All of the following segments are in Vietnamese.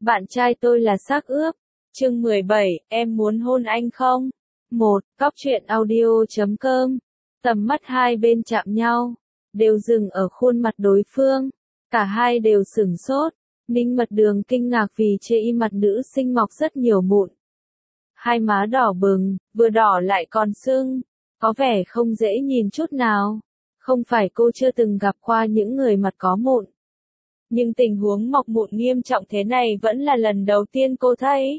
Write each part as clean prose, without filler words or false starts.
Bạn trai tôi là xác ướp. Chương 17, em muốn hôn anh không? 1. Cóc truyện audio.com. Tầm mắt hai bên chạm nhau, đều dừng ở khuôn mặt đối phương. Cả hai đều sửng sốt. Ninh Mật Đường kinh ngạc vì trên mặt nữ sinh mọc rất nhiều mụn. Hai má đỏ bừng, vừa đỏ lại còn sưng, có vẻ không dễ nhìn chút nào. Không phải cô chưa từng gặp qua những người mặt có mụn, nhưng tình huống mọc mụn nghiêm trọng thế này vẫn là lần đầu tiên cô thấy.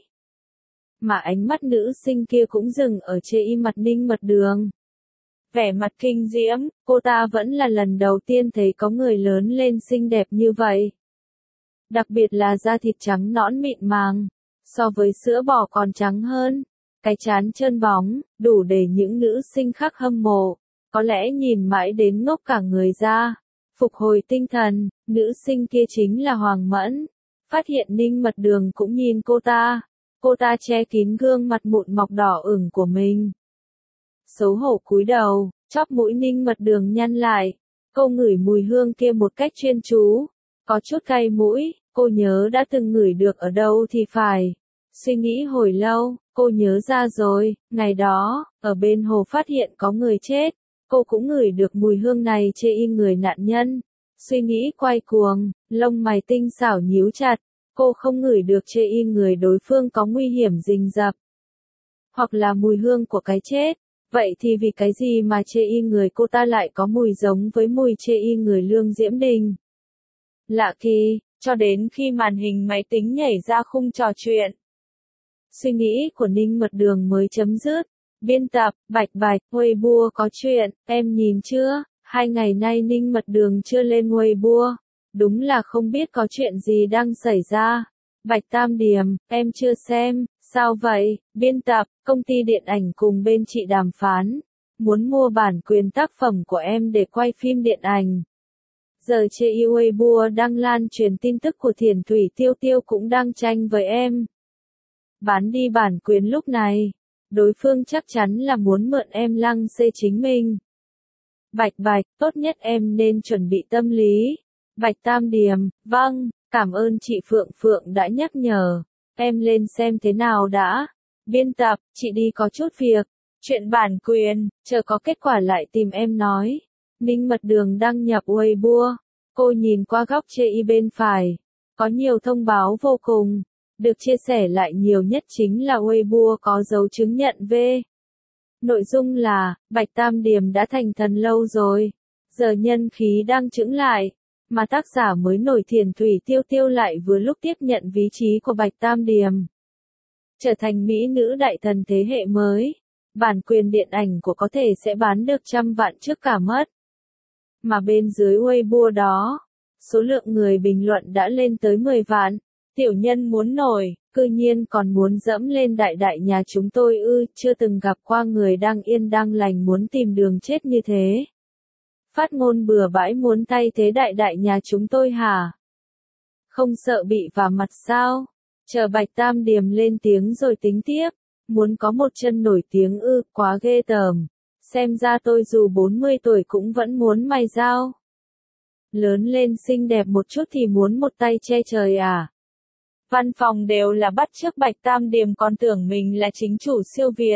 Mà ánh mắt nữ sinh kia cũng dừng ở trên mặt Ninh Mật Đường. Vẻ mặt kinh diễm, cô ta vẫn là lần đầu tiên thấy có người lớn lên xinh đẹp như vậy. Đặc biệt là da thịt trắng nõn mịn màng, so với sữa bò còn trắng hơn. Cái trán trơn bóng, đủ để những nữ sinh khác hâm mộ. Có lẽ nhìn mãi đến ngốc cả người ra. Phục hồi tinh thần, nữ sinh kia chính là Hoàng Mẫn. Phát hiện Ninh Mật Đường cũng nhìn cô ta. Cô ta che kín gương mặt mụn mọc đỏ ửng của mình. Xấu hổ cúi đầu, chóp mũi Ninh Mật Đường nhăn lại. Cô ngửi mùi hương kia một cách chuyên chú. Có chút cay mũi, cô nhớ đã từng ngửi được ở đâu thì phải. Suy nghĩ hồi lâu, cô nhớ ra rồi, ngày đó, ở bên hồ phát hiện có người chết. Cô cũng ngửi được mùi hương này trên người nạn nhân. Suy nghĩ quay cuồng, lông mày tinh xảo nhíu chặt. Cô không ngửi được trên người đối phương có nguy hiểm rình rập. Hoặc là mùi hương của cái chết. Vậy thì vì cái gì mà trên người cô ta lại có mùi giống với mùi trên người Lương Diễm Đình? Lạ kỳ, cho đến khi màn hình máy tính nhảy ra khung trò chuyện. Suy nghĩ của Ninh Mật Đường mới chấm dứt. Biên tập, Bạch Bạch, Weibo có chuyện, em nhìn chưa? 2 ngày nay Ninh Mật Đường chưa lên Weibo. Đúng là không biết có chuyện gì đang xảy ra. Bạch Tam Điềm, em chưa xem, sao vậy? Biên tập, công ty điện ảnh cùng bên chị đàm phán. Muốn mua bản quyền tác phẩm của em để quay phim điện ảnh. Giờ trên Weibo đang lan truyền tin tức của Thiền Thủy Tiêu Tiêu cũng đang tranh với em. Bán đi bản quyền lúc này. Đối phương chắc chắn là muốn mượn em lăng xê chính mình. Bạch Bạch, tốt nhất em nên chuẩn bị tâm lý. Bạch Tam Điềm, vâng, cảm ơn chị Phượng Phượng đã nhắc nhở. Em lên xem thế nào đã. Biên tập, chị đi có chút việc. Chuyện bản quyền, chờ có kết quả lại tìm em nói. Ninh Mật Đường đăng nhập Weibo. Cô nhìn qua góc trên bên phải. Có nhiều thông báo vô cùng. Được chia sẻ lại nhiều nhất chính là Weibo có dấu chứng nhận V. Nội dung là, Bạch Tam Điềm đã thành thần lâu rồi. Giờ nhân khí đang chững lại. Mà tác giả mới nổi Thiền Thủy Tiêu Tiêu lại vừa lúc tiếp nhận vị trí của Bạch Tam Điềm. Trở thành mỹ nữ đại thần thế hệ mới. Bản quyền điện ảnh của có thể sẽ bán được 100 vạn trước cả mất. Mà bên dưới Weibo đó, số lượng người bình luận đã lên tới 10 vạn. Tiểu nhân muốn nổi, cư nhiên còn muốn dẫm lên đại đại nhà chúng tôi ư, chưa từng gặp qua người đang yên đang lành muốn tìm đường chết như thế. Phát ngôn bừa bãi muốn thay thế đại đại nhà chúng tôi hả? Không sợ bị vả mặt sao? Chờ Bạch Tam Điềm lên tiếng rồi tính tiếp. Muốn có một chân nổi tiếng ư, quá ghê tởm. Xem ra tôi dù 40 tuổi cũng vẫn muốn mày dao. Lớn lên xinh đẹp một chút thì muốn một tay che trời à? Văn phòng đều là bắt chước Bạch Tam Điềm còn tưởng mình là chính chủ siêu Việt.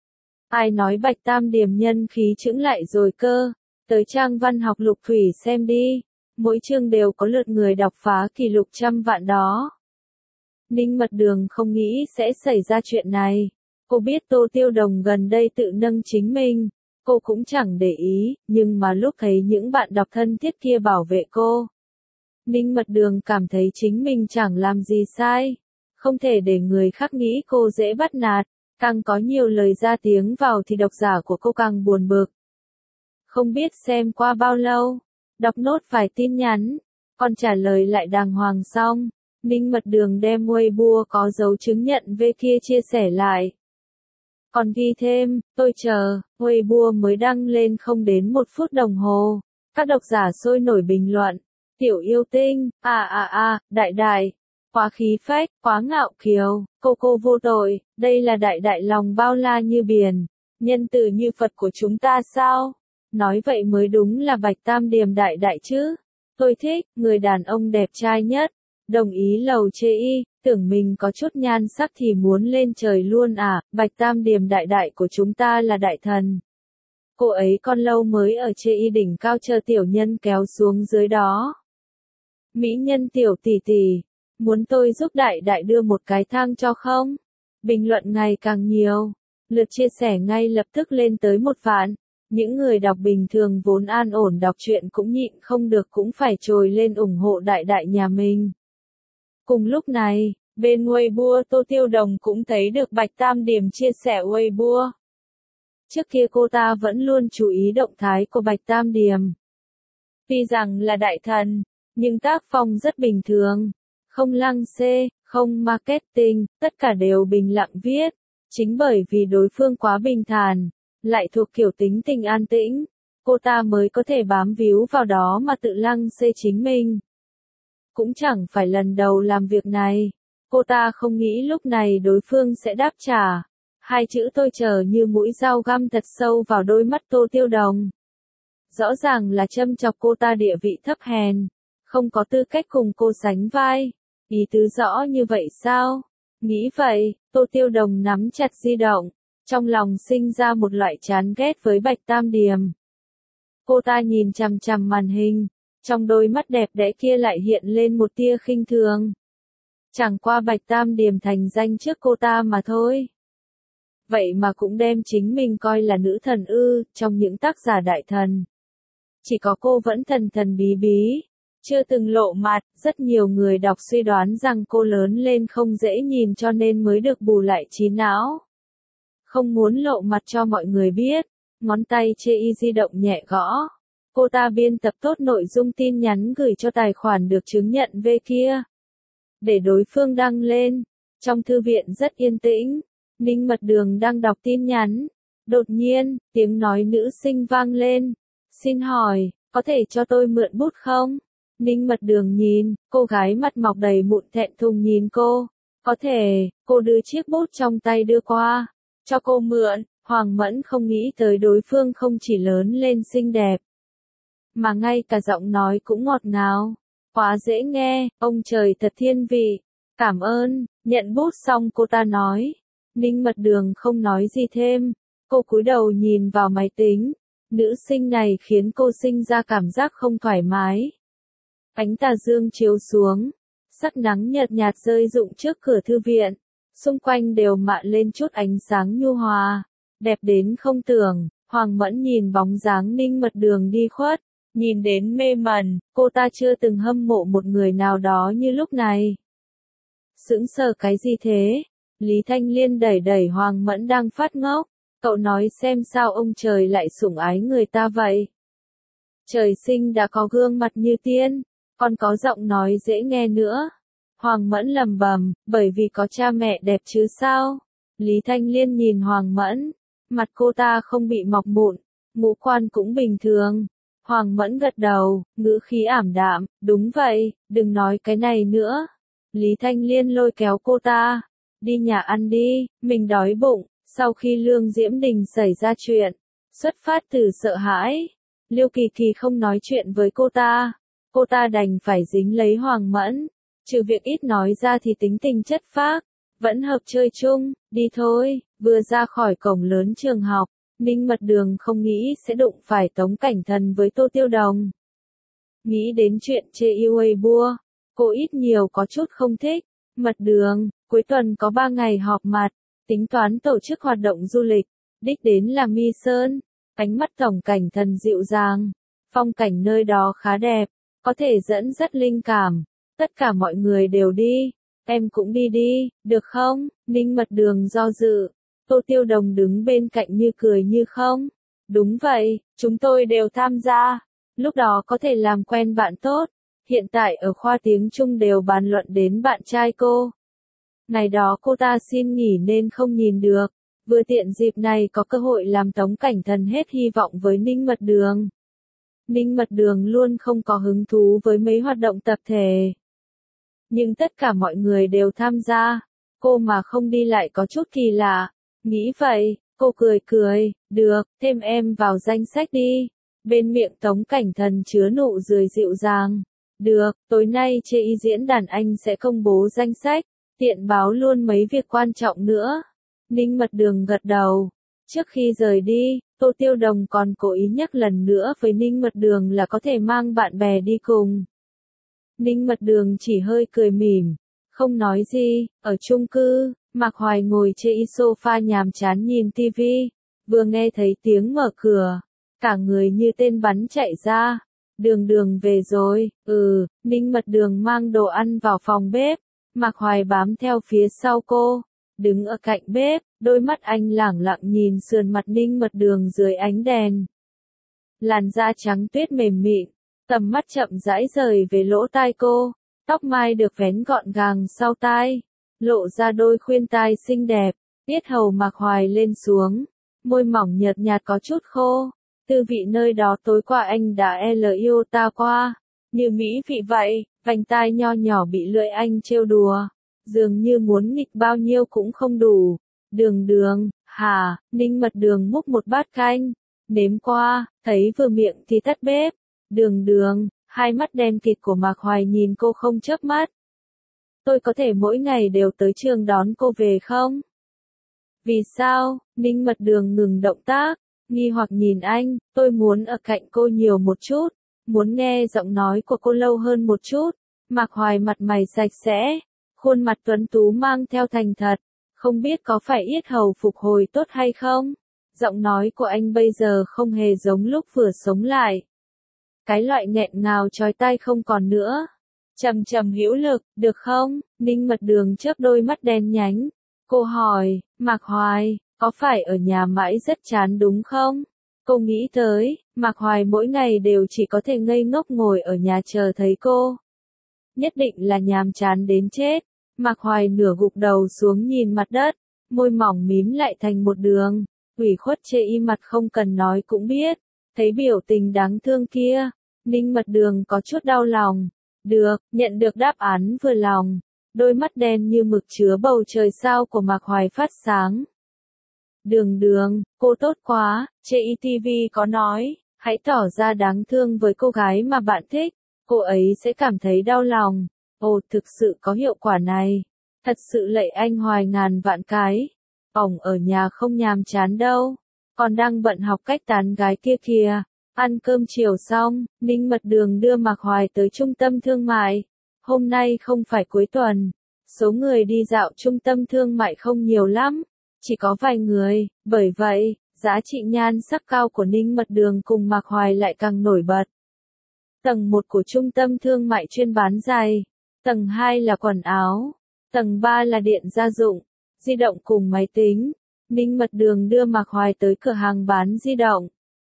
Ai nói Bạch Tam Điềm nhân khí chững lại rồi cơ? Tới trang văn học Lục Thủy xem đi. Mỗi chương đều có lượt người đọc phá kỷ lục 100 vạn đó. Ninh Mật Đường không nghĩ sẽ xảy ra chuyện này. Cô biết Tô Tiêu Đồng gần đây tự nâng chính mình. Cô cũng chẳng để ý, nhưng mà lúc thấy những bạn đọc thân thiết kia bảo vệ cô. Ninh Mật Đường cảm thấy chính mình chẳng làm gì sai. Không thể để người khác nghĩ cô dễ bắt nạt. Càng có nhiều lời ra tiếng vào thì độc giả của cô càng buồn bực. Không biết xem qua bao lâu. Đọc nốt vài tin nhắn. Còn trả lời lại đàng hoàng xong. Ninh Mật Đường đem Weibo có dấu chứng nhận V kia chia sẻ lại. Còn ghi thêm, tôi chờ, Weibo mới đăng lên không đến 1 phút đồng hồ. Các độc giả sôi nổi bình luận. Tiểu yêu tinh, đại đại, quá khí phách, quá ngạo kiều, cô vô tội, đây là đại đại lòng bao la như biển, nhân từ như Phật của chúng ta sao? Nói vậy mới đúng là Bạch Tam Điềm đại đại chứ. Tôi thích, người đàn ông đẹp trai nhất, Đồng ý lầu chê y, tưởng mình có chút nhan sắc thì muốn lên trời luôn à, Bạch Tam Điềm đại đại của chúng ta là đại thần. Cô ấy con lâu mới ở chê y đỉnh cao chờ tiểu nhân kéo xuống dưới đó. Mỹ nhân tiểu tỷ tỷ, muốn tôi giúp đại đại đưa một cái thang cho không? Bình luận ngày càng nhiều, lượt chia sẻ ngay lập tức lên tới 1 vạn. Những người đọc bình thường vốn an ổn đọc truyện cũng nhịn không được cũng phải trồi lên ủng hộ đại đại nhà mình. Cùng lúc này, bên Weibo Tô Tiêu Đồng cũng thấy được Bạch Tam Điềm chia sẻ Weibo. Trước kia cô ta vẫn luôn chú ý động thái của Bạch Tam Điềm. Tuy rằng là đại thần, nhưng tác phong rất bình thường, không lăng xê, không marketing, tất cả đều bình lặng viết. Chính bởi vì đối phương quá bình thản, lại thuộc kiểu tính tình an tĩnh, cô ta mới có thể bám víu vào đó mà tự lăng xê chính mình. Cũng chẳng phải lần đầu làm việc này, cô ta không nghĩ lúc này đối phương sẽ đáp trả. Hai chữ tôi chờ như mũi dao găm thật sâu vào đôi mắt Tô Tiêu Đồng. Rõ ràng là châm chọc cô ta địa vị thấp hèn, không có tư cách cùng cô sánh vai. Ý tứ rõ như vậy sao? Nghĩ vậy, Tô Tiêu Đồng nắm chặt di động, trong lòng sinh ra một loại chán ghét với Bạch Tam Điềm. Cô ta nhìn chằm chằm màn hình, trong đôi mắt đẹp đẽ kia lại hiện lên một tia khinh thường. Chẳng qua Bạch Tam Điềm thành danh trước cô ta mà thôi. Vậy mà cũng đem chính mình coi là nữ thần ư, trong những tác giả đại thần. Chỉ có cô vẫn thần thần bí bí, chưa từng lộ mặt, rất nhiều người đọc suy đoán rằng cô lớn lên không dễ nhìn cho nên mới được bù lại trí não. Không muốn lộ mặt cho mọi người biết, ngón tay chê y di động nhẹ gõ. Cô ta biên tập tốt nội dung tin nhắn gửi cho tài khoản được chứng nhận V kia. Để đối phương đăng lên, trong thư viện rất yên tĩnh, Ninh Mật Đường đang đọc tin nhắn. Đột nhiên, tiếng nói nữ sinh vang lên. Xin hỏi, có thể cho tôi mượn bút không? Ninh Mật Đường nhìn, cô gái mặt mọc đầy mụn thẹn thùng nhìn cô. Có thể, cô đưa chiếc bút trong tay đưa qua. Cho cô mượn, Hoàng Mẫn không nghĩ tới đối phương không chỉ lớn lên xinh đẹp, mà ngay cả giọng nói cũng ngọt ngào. Quá dễ nghe, ông trời thật thiên vị. Cảm ơn, nhận bút xong cô ta nói. Ninh Mật Đường không nói gì thêm. Cô cúi đầu nhìn vào máy tính. Nữ sinh này khiến cô sinh ra cảm giác không thoải mái. Ánh tà dương chiếu xuống. Sắc nắng nhợt nhạt rơi rụng trước cửa thư viện. Xung quanh đều mạ lên chút ánh sáng nhu hòa. Đẹp đến không tưởng. Hoàng Mẫn nhìn bóng dáng Ninh Mật Đường đi khuất. Nhìn đến mê mẩn, cô ta chưa từng hâm mộ một người nào đó như lúc này. Sững sờ cái gì thế? Lý Thanh Liên đẩy đẩy Hoàng Mẫn đang phát ngốc. Cậu nói xem sao ông trời lại sủng ái người ta vậy? Trời sinh đã có gương mặt như tiên, còn có giọng nói dễ nghe nữa. Hoàng Mẫn lẩm bẩm, bởi vì có cha mẹ đẹp chứ sao? Lý Thanh Liên nhìn Hoàng Mẫn, mặt cô ta không bị mọc mụn, ngũ quan cũng bình thường. Hoàng Mẫn gật đầu, ngữ khí ảm đạm, đúng vậy, đừng nói cái này nữa. Lý Thanh Liên lôi kéo cô ta, đi nhà ăn đi, mình đói bụng. Sau khi Lương Diễm Đình xảy ra chuyện, xuất phát từ sợ hãi, Liêu Kỳ Kỳ không nói chuyện với cô ta đành phải dính lấy Hoàng Mẫn, trừ việc ít nói ra thì tính tình chất phác, vẫn hợp chơi chung, đi thôi. Vừa ra khỏi cổng lớn trường học, Ninh Mật Đường không nghĩ sẽ đụng phải Tống Cảnh Thần với Tô Tiêu Đồng. Nghĩ đến chuyện chê yêu Weibo, cô ít nhiều có chút không thích. Mật Đường, cuối tuần có 3 ngày họp mặt, tính toán tổ chức hoạt động du lịch, đích đến là Mi Sơn. Ánh mắt Tổng Cảnh Thần dịu dàng, phong cảnh nơi đó khá đẹp, có thể dẫn dắt linh cảm. Tất cả mọi người đều đi, em cũng đi đi, được không? Ninh Mật Đường do dự. Tô Tiêu Đồng đứng bên cạnh như cười như không. Đúng vậy, chúng tôi đều tham gia. Lúc đó có thể làm quen bạn tốt. Hiện tại ở khoa tiếng Trung đều bàn luận đến bạn trai cô. Ngày đó cô ta xin nghỉ nên không nhìn được. Vừa tiện dịp này có cơ hội làm Tống Cảnh Thần hết hy vọng với Ninh Mật Đường. Ninh Mật Đường luôn không có hứng thú với mấy hoạt động tập thể. Nhưng tất cả mọi người đều tham gia. Cô mà không đi lại có chút kỳ lạ. Nghĩ vậy, cô cười cười, được, thêm em vào danh sách đi. Bên miệng Tống Cảnh Thần chứa nụ cười dịu dàng. Được, tối nay chê y diễn đàn anh sẽ công bố danh sách, tiện báo luôn mấy việc quan trọng nữa. Ninh Mật Đường gật đầu. Trước khi rời đi, Tô Tiêu Đồng còn cố ý nhắc lần nữa với Ninh Mật Đường là có thể mang bạn bè đi cùng. Ninh Mật Đường chỉ hơi cười mỉm, không nói gì. Ở chung cư, Mạc Hoài ngồi trên sofa nhàm chán nhìn tivi, vừa nghe thấy tiếng mở cửa, cả người như tên bắn chạy ra. Đường Đường về rồi. Ninh Mật Đường mang đồ ăn vào phòng bếp, Mạc Hoài bám theo phía sau cô, đứng ở cạnh bếp, đôi mắt anh lẳng lặng nhìn sườn mặt Ninh Mật Đường dưới ánh đèn. Làn da trắng tuyết mềm mịn, tầm mắt chậm rãi rời về lỗ tai cô, tóc mai được vén gọn gàng sau tai, lộ ra đôi khuyên tai xinh đẹp, yết hầu Mạc Hoài lên xuống, môi mỏng nhợt nhạt có chút khô, tư vị nơi đó tối qua anh đã yêu ta qua, như mỹ vị vậy, vành tai nho nhỏ bị lưỡi anh trêu đùa, dường như muốn nghịch bao nhiêu cũng không đủ. Đường Đường, hả? Ninh Mật Đường múc một bát canh, nếm qua, thấy vừa miệng thì tắt bếp. Đường Đường, hai mắt đen kịt của Mạc Hoài nhìn cô không chớp mắt. Tôi có thể mỗi ngày đều tới trường đón cô về không? Vì sao? Ninh Mật Đường ngừng động tác, nghi hoặc nhìn anh, tôi muốn ở cạnh cô nhiều một chút, muốn nghe giọng nói của cô lâu hơn một chút. Mạc Hoài mặt mày sạch sẽ, khuôn mặt tuấn tú mang theo thành thật, không biết có phải yết hầu phục hồi tốt hay không? Giọng nói của anh bây giờ không hề giống lúc vừa sống lại. Cái loại nghẹn ngào chói tai không còn nữa. Trầm trầm hữu lực, được không? Ninh Mật Đường chớp đôi mắt đen nhánh. Cô hỏi, Mạc Hoài, có phải ở nhà mãi rất chán đúng không? Cô nghĩ tới, Mạc Hoài mỗi ngày đều chỉ có thể ngây ngốc ngồi ở nhà chờ thấy cô. Nhất định là nhàm chán đến chết. Mạc Hoài nửa gục đầu xuống nhìn mặt đất, môi mỏng mím lại thành một đường, ủy khuất chê y mặt không cần nói cũng biết. Thấy biểu tình đáng thương kia, Ninh Mật Đường có chút đau lòng. Được, nhận được đáp án vừa lòng. Đôi mắt đen như mực chứa bầu trời sao của Mạc Hoài phát sáng. Đường Đường, cô tốt quá, trên ETV có nói, hãy tỏ ra đáng thương với cô gái mà bạn thích, cô ấy sẽ cảm thấy đau lòng. Ồ, thực sự có hiệu quả này. Thật sự lạy anh Hoài ngàn vạn cái. Ổng ở nhà không nhàm chán đâu, còn đang bận học cách tán gái kia kìa. Ăn cơm chiều xong, Ninh Mật Đường đưa Mạc Hoài tới trung tâm thương mại. Hôm nay không phải cuối tuần, số người đi dạo trung tâm thương mại không nhiều lắm, chỉ có vài người, bởi vậy, giá trị nhan sắc cao của Ninh Mật Đường cùng Mạc Hoài lại càng nổi bật. Tầng 1 của trung tâm thương mại chuyên bán giày, tầng 2 là quần áo, tầng 3 là điện gia dụng, di động cùng máy tính. Ninh Mật Đường đưa Mạc Hoài tới cửa hàng bán di động.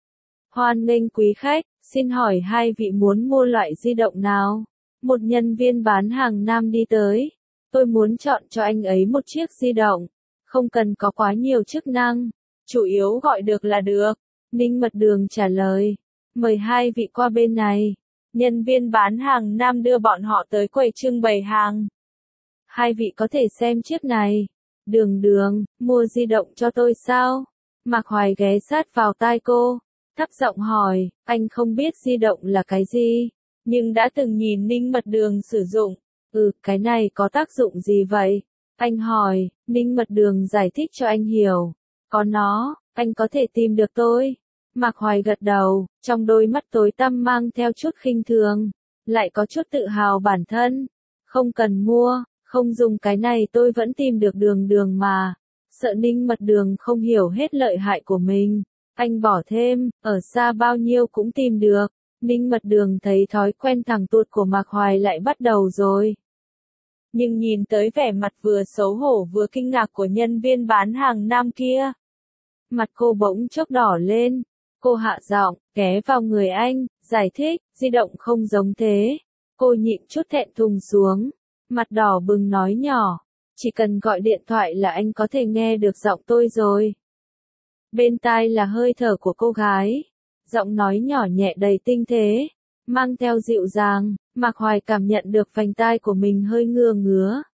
Hoan nghênh quý khách, xin hỏi hai vị muốn mua loại di động nào? Một nhân viên bán hàng nam đi tới. Tôi muốn chọn cho anh ấy một chiếc di động. Không cần có quá nhiều chức năng. Chủ yếu gọi được là được. Ninh Mật Đường trả lời. Mời hai vị qua bên này. Nhân viên bán hàng nam đưa bọn họ tới quầy trưng bày hàng. Hai vị có thể xem chiếc này. Đường Đường, mua di động cho tôi sao? Mạc Hoài ghé sát vào tai cô, thấp giọng hỏi, anh không biết di động là cái gì, nhưng đã từng nhìn Ninh Mật Đường sử dụng. Cái này có tác dụng gì vậy? Anh hỏi, Ninh Mật Đường giải thích cho anh hiểu. Có nó, anh có thể tìm được tôi. Mạc Hoài gật đầu, trong đôi mắt tối tăm mang theo chút khinh thường, lại có chút tự hào bản thân. Không cần mua, không dùng cái này tôi vẫn tìm được Đường Đường mà. Sợ Ninh Mật Đường không hiểu hết lợi hại của mình. Anh bỏ thêm, ở xa bao nhiêu cũng tìm được. Ninh Mật Đường thấy thói quen thẳng tuột của Mạc Hoài lại bắt đầu rồi. Nhưng nhìn tới vẻ mặt vừa xấu hổ vừa kinh ngạc của nhân viên bán hàng nam kia. Mặt cô bỗng chốc đỏ lên. Cô hạ giọng, ghé vào người anh, giải thích, di động không giống thế. Cô nhịn chút thẹn thùng xuống. Mặt đỏ bừng nói nhỏ, chỉ cần gọi điện thoại là anh có thể nghe được giọng tôi rồi. Bên tai là hơi thở của cô gái, giọng nói nhỏ nhẹ đầy tinh tế, mang theo dịu dàng. Mạc Hoài cảm nhận được vành tai của mình hơi ngứa ngứa.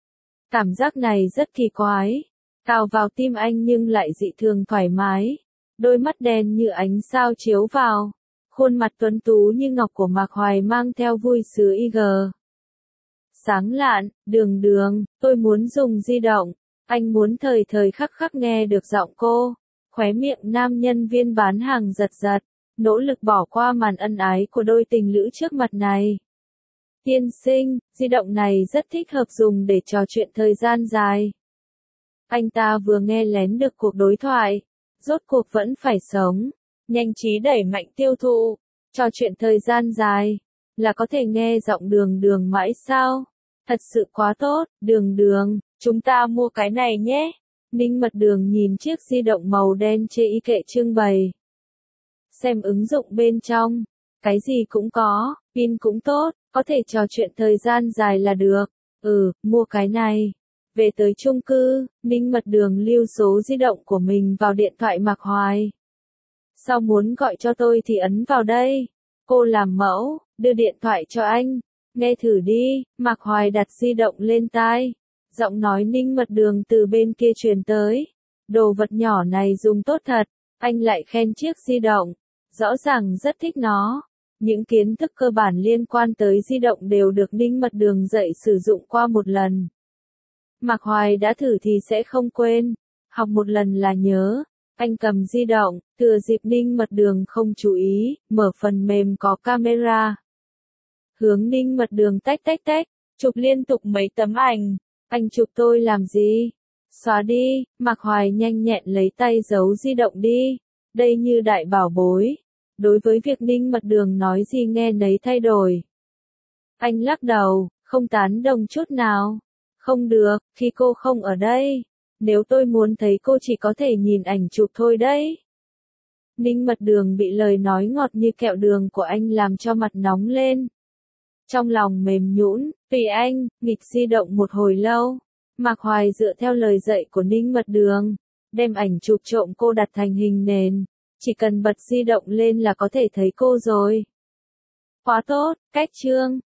Cảm giác này rất kỳ quái, cào vào tim anh nhưng lại dị thường thoải mái. Đôi mắt đen như ánh sao chiếu vào, Khuôn mặt tuấn tú như ngọc của Mạc Hoài mang theo vui sướng IG. Sáng lạn, đường đường, tôi muốn dùng di động. Anh muốn thời thời khắc khắc nghe được giọng cô. Khóe miệng nam nhân viên bán hàng giật giật, nỗ lực bỏ qua màn ân ái của đôi tình lữ trước mặt này. Tiên sinh, di động này rất thích hợp dùng để trò chuyện thời gian dài. Anh ta vừa nghe lén được cuộc đối thoại, rốt cuộc vẫn phải sống, nhanh trí đẩy mạnh tiêu thụ, trò chuyện thời gian dài, là có thể nghe giọng đường đường mãi sao? Thật sự quá tốt, đường đường, chúng ta mua cái này nhé. Ninh Mật Đường nhìn chiếc di động màu đen trên kệ trưng bày. Xem ứng dụng bên trong, cái gì cũng có, pin cũng tốt, có thể trò chuyện thời gian dài là được. Mua cái này. Về tới chung cư, Ninh Mật Đường lưu số di động của mình vào điện thoại Mạc Hoài. Sao muốn gọi cho tôi thì ấn vào đây. Cô làm mẫu, đưa điện thoại cho anh. Nghe thử đi, Mạc Hoài đặt di động lên tai. Giọng nói Ninh Mật Đường từ bên kia truyền tới. Đồ vật nhỏ này dùng tốt thật, anh lại khen chiếc di động. Rõ ràng rất thích nó. Những kiến thức cơ bản liên quan tới di động đều được Ninh Mật Đường dạy sử dụng qua một lần. Mạc Hoài đã thử thì sẽ không quên. Học một lần là nhớ. Anh cầm di động, thừa dịp Ninh Mật Đường không chú ý, mở phần mềm có camera. Hướng Ninh Mật Đường tách, chụp liên tục mấy tấm ảnh. Anh chụp tôi làm gì? Xóa đi, Mạc Hoài nhanh nhẹn lấy tay giấu di động đi. Đây như đại bảo bối. Đối với việc Ninh Mật Đường nói gì nghe nấy thay đổi. Anh lắc đầu, không tán đồng chút nào. Không được, khi cô không ở đây. Nếu tôi muốn thấy cô chỉ có thể nhìn ảnh chụp thôi đấy. Ninh Mật Đường bị lời nói ngọt như kẹo đường của anh làm cho mặt nóng lên. Trong lòng mềm nhũn, tùy anh, nghịch di động một hồi lâu. Mạc Hoài dựa theo lời dạy của Ninh Mật Đường, đem ảnh chụp trộm cô đặt thành hình nền. Chỉ cần bật di động lên là có thể thấy cô rồi. Quá tốt, cách chương.